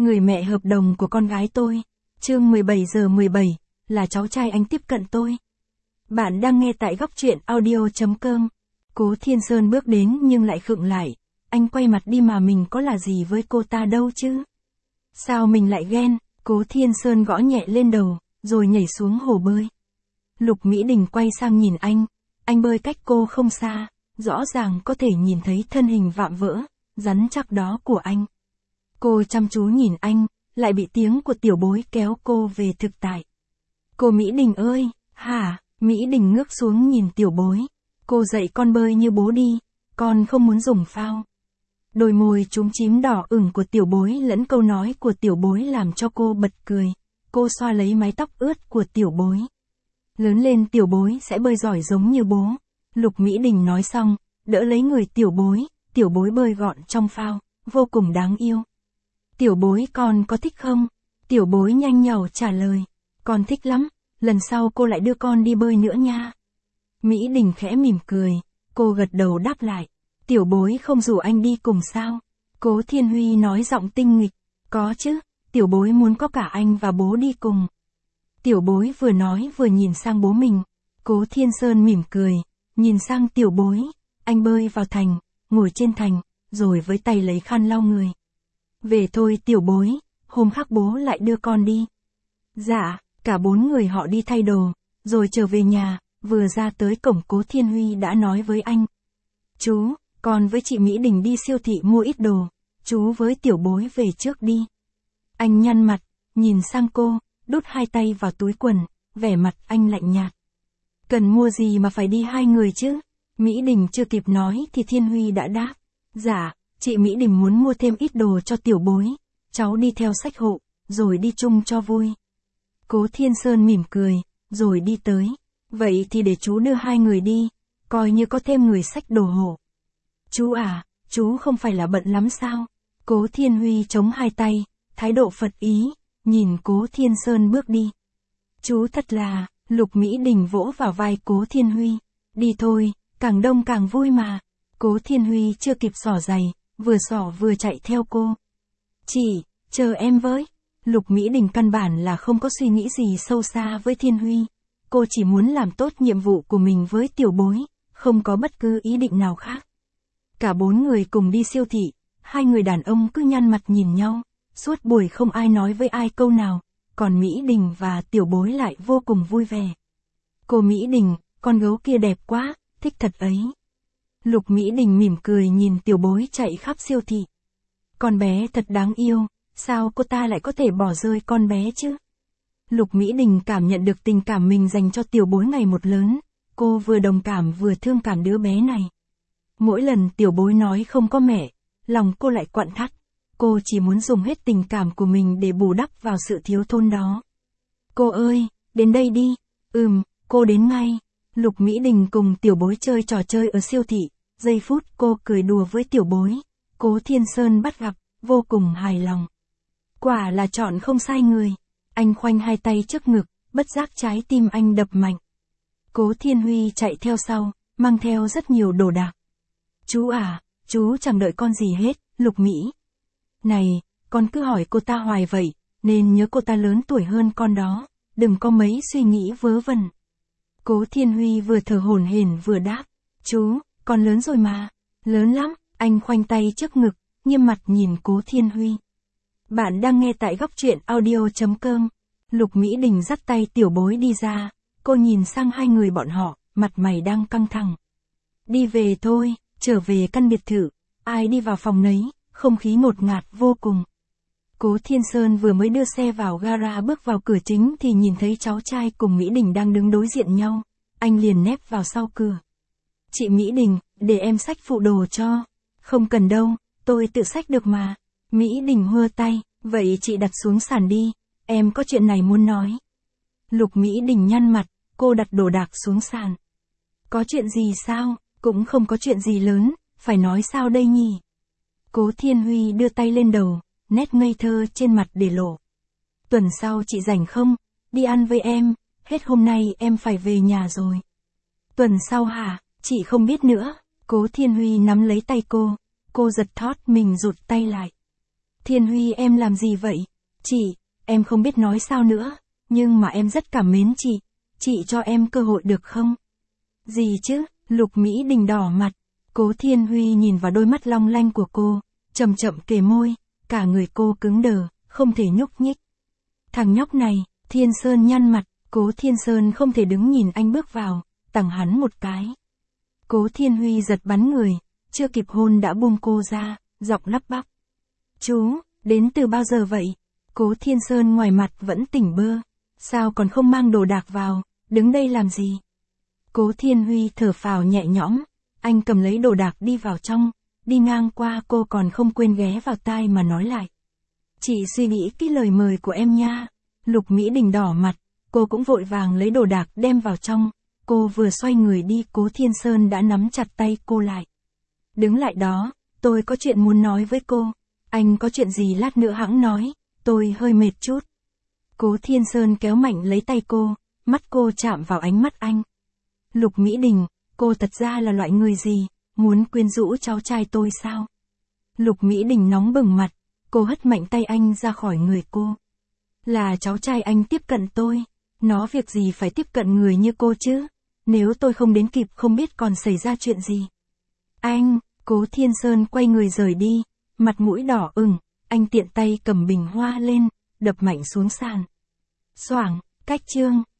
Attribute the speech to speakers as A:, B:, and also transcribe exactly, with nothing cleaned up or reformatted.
A: Người mẹ hợp đồng của con gái tôi. Chương mười bảy giờ mười bảy, là cháu trai anh tiếp cận tôi. Bạn đang nghe tại góc truyện audio chấm com. Cố Thiên Sơn bước đến nhưng lại khựng lại. Anh quay mặt đi mà mình có là gì với cô ta đâu chứ? Sao mình lại ghen? Cố Thiên Sơn gõ nhẹ lên đầu, rồi nhảy xuống hồ bơi. Lục Mỹ Đình quay sang nhìn anh. Anh bơi cách cô không xa, rõ ràng có thể nhìn thấy thân hình vạm vỡ, rắn chắc đó của anh. Cô chăm chú nhìn anh, lại bị tiếng của tiểu bối kéo cô về thực tại. Cô Mỹ Đình ơi, hả? Mỹ Đình ngước xuống nhìn tiểu bối. Cô dạy con bơi như bố đi, con không muốn dùng phao. Đôi môi trúng chím đỏ ửng của tiểu bối lẫn câu nói của tiểu bối làm cho cô bật cười. Cô xoa lấy mái tóc ướt của tiểu bối. Lớn lên tiểu bối sẽ bơi giỏi giống như bố. Lục Mỹ Đình nói xong, đỡ lấy người tiểu bối, tiểu bối bơi gọn trong phao, vô cùng đáng yêu. Tiểu bối con có thích không? Tiểu bối nhanh nhảu trả lời. Con thích lắm, lần sau cô lại đưa con đi bơi nữa nha. Mỹ Đình khẽ mỉm cười, cô gật đầu đáp lại. Tiểu bối không rủ anh đi cùng sao? Cố Thiên Huy nói giọng tinh nghịch. Có chứ, tiểu bối muốn có cả anh và bố đi cùng. Tiểu bối vừa nói vừa nhìn sang bố mình. Cố Thiên Sơn mỉm cười, nhìn sang tiểu bối. Anh bơi vào thành, ngồi trên thành, rồi với tay lấy khăn lau người. Về thôi tiểu bối, hôm khác bố lại đưa con đi. Dạ, cả bốn người họ đi thay đồ, rồi trở về nhà, vừa ra tới cổng Cố Thiên Huy đã nói với anh. Chú, con với chị Mỹ Đình đi siêu thị mua ít đồ, chú với tiểu bối về trước đi. Anh nhăn mặt, nhìn sang cô, đút hai tay vào túi quần, vẻ mặt anh lạnh nhạt. Cần mua gì mà phải đi hai người chứ? Mỹ Đình chưa kịp nói thì Thiên Huy đã đáp. Dạ, chị Mỹ Đình muốn mua thêm ít đồ cho tiểu bối, cháu đi theo sách hộ, rồi đi chung cho vui. Cố Thiên Sơn mỉm cười, rồi đi tới. Vậy thì để chú đưa hai người đi, coi như có thêm người xách đồ hộ. Chú à, chú không phải là bận lắm sao? Cố Thiên Huy chống hai tay, thái độ Phật ý, nhìn Cố Thiên Sơn bước đi. Chú thật là, Lục Mỹ Đình vỗ vào vai Cố Thiên Huy. Đi thôi, càng đông càng vui mà. Cố Thiên Huy chưa kịp xỏ giày, vừa xỏ vừa chạy theo cô. Chị, chờ em với. Lục Mỹ Đình căn bản là không có suy nghĩ gì sâu xa với Thiên Huy. Cô chỉ muốn làm tốt nhiệm vụ của mình với tiểu bối, không có bất cứ ý định nào khác. Cả bốn người cùng đi siêu thị, hai người đàn ông cứ nhăn mặt nhìn nhau, suốt buổi không ai nói với ai câu nào, còn Mỹ Đình và tiểu bối lại vô cùng vui vẻ. Cô Mỹ Đình, con gấu kia đẹp quá, thích thật ấy. Lục Mỹ Đình mỉm cười nhìn tiểu bối chạy khắp siêu thị. Con bé thật đáng yêu, sao cô ta lại có thể bỏ rơi con bé chứ? Lục Mỹ Đình cảm nhận được tình cảm mình dành cho tiểu bối ngày một lớn, cô vừa đồng cảm vừa thương cảm đứa bé này. Mỗi lần tiểu bối nói không có mẹ, lòng cô lại quặn thắt, cô chỉ muốn dùng hết tình cảm của mình để bù đắp vào sự thiếu thốn đó. Cô ơi, đến đây đi. Ừm, cô đến ngay. Lục Mỹ Đình cùng tiểu bối chơi trò chơi ở siêu thị, giây phút cô cười đùa với tiểu bối, Cố Thiên Sơn bắt gặp, vô cùng hài lòng. Quả là chọn không sai người. Anh khoanh hai tay trước ngực, bất giác trái tim anh đập mạnh. Cố Thiên Huy chạy theo sau, mang theo rất nhiều đồ đạc. Chú à, chú chẳng đợi con gì hết, Lục Mỹ. Này, con cứ hỏi cô ta hoài vậy, nên nhớ cô ta lớn tuổi hơn con đó, đừng có mấy suy nghĩ vớ vẩn. Cố Thiên Huy vừa thở hổn hển vừa đáp. Chú, con lớn rồi mà. Lớn lắm, anh khoanh tay trước ngực, nghiêm mặt nhìn Cố Thiên Huy. Bạn đang nghe tại góc truyện audio chấm com. Lục Mỹ Đình dắt tay tiểu bối đi ra, cô nhìn sang hai người bọn họ, mặt mày đang căng thẳng. Đi về thôi, trở về căn biệt thự, ai đi vào phòng nấy, không khí ngột ngạt vô cùng. Cố Thiên Sơn vừa mới đưa xe vào gara bước vào cửa chính thì nhìn thấy cháu trai cùng Mỹ Đình đang đứng đối diện nhau, anh liền nép vào sau cửa. Chị Mỹ Đình, để em xách phụ đồ cho. Không cần đâu, tôi tự xách được mà. Mỹ Đình hơ tay, vậy chị đặt xuống sàn đi, em có chuyện này muốn nói. Lục Mỹ Đình nhăn mặt, cô đặt đồ đạc xuống sàn. Có chuyện gì sao? Cũng không có chuyện gì lớn, phải nói sao đây nhỉ? Cố Thiên Huy đưa tay lên đầu, nét ngây thơ trên mặt để lộ. Tuần sau chị rảnh không? Đi ăn với em, hết hôm nay em phải về nhà rồi. Tuần sau hả? Chị không biết nữa. Cố Thiên Huy nắm lấy tay cô, cô giật thót mình rụt tay lại. Thiên Huy em làm gì vậy? Chị, em không biết nói sao nữa, nhưng mà em rất cảm mến chị, chị cho em cơ hội được không? Gì chứ? Lục Mỹ Đình đỏ mặt, Cố Thiên Huy nhìn vào đôi mắt long lanh của cô, chậm chậm kề môi, cả người cô cứng đờ, không thể nhúc nhích. Thằng nhóc này, Thiên Sơn nhăn mặt, Cố Thiên Sơn không thể đứng nhìn anh bước vào, tặng hắn một cái. Cố Thiên Huy giật bắn người, chưa kịp hôn đã buông cô ra, giọng lắp bắp. Chú, đến từ bao giờ vậy? Cố Thiên Sơn ngoài mặt vẫn tỉnh bơ, sao còn không mang đồ đạc vào, đứng đây làm gì? Cố Thiên Huy thở phào nhẹ nhõm, anh cầm lấy đồ đạc đi vào trong, đi ngang qua cô còn không quên ghé vào tai mà nói lại. Chị suy nghĩ kỹ lời mời của em nha. Lục Mỹ Đình đỏ mặt, cô cũng vội vàng lấy đồ đạc đem vào trong, cô vừa xoay người đi Cố Thiên Sơn đã nắm chặt tay cô lại. Đứng lại đó, tôi có chuyện muốn nói với cô, anh có chuyện gì lát nữa hẵng nói, tôi hơi mệt chút. Cố Thiên Sơn kéo mạnh lấy tay cô, mắt cô chạm vào ánh mắt anh. Lục Mỹ Đình, cô thật ra là loại người gì, muốn quyến rũ cháu trai tôi sao? Lục Mỹ Đình nóng bừng mặt, cô hất mạnh tay anh ra khỏi người cô. Là cháu trai anh tiếp cận tôi, nó việc gì phải tiếp cận người như cô chứ, nếu tôi không đến kịp không biết còn xảy ra chuyện gì. Anh, Cố Thiên Sơn quay người rời đi, mặt mũi đỏ ửng, anh tiện tay cầm bình hoa lên, đập mạnh xuống sàn. Xoảng, cách chương.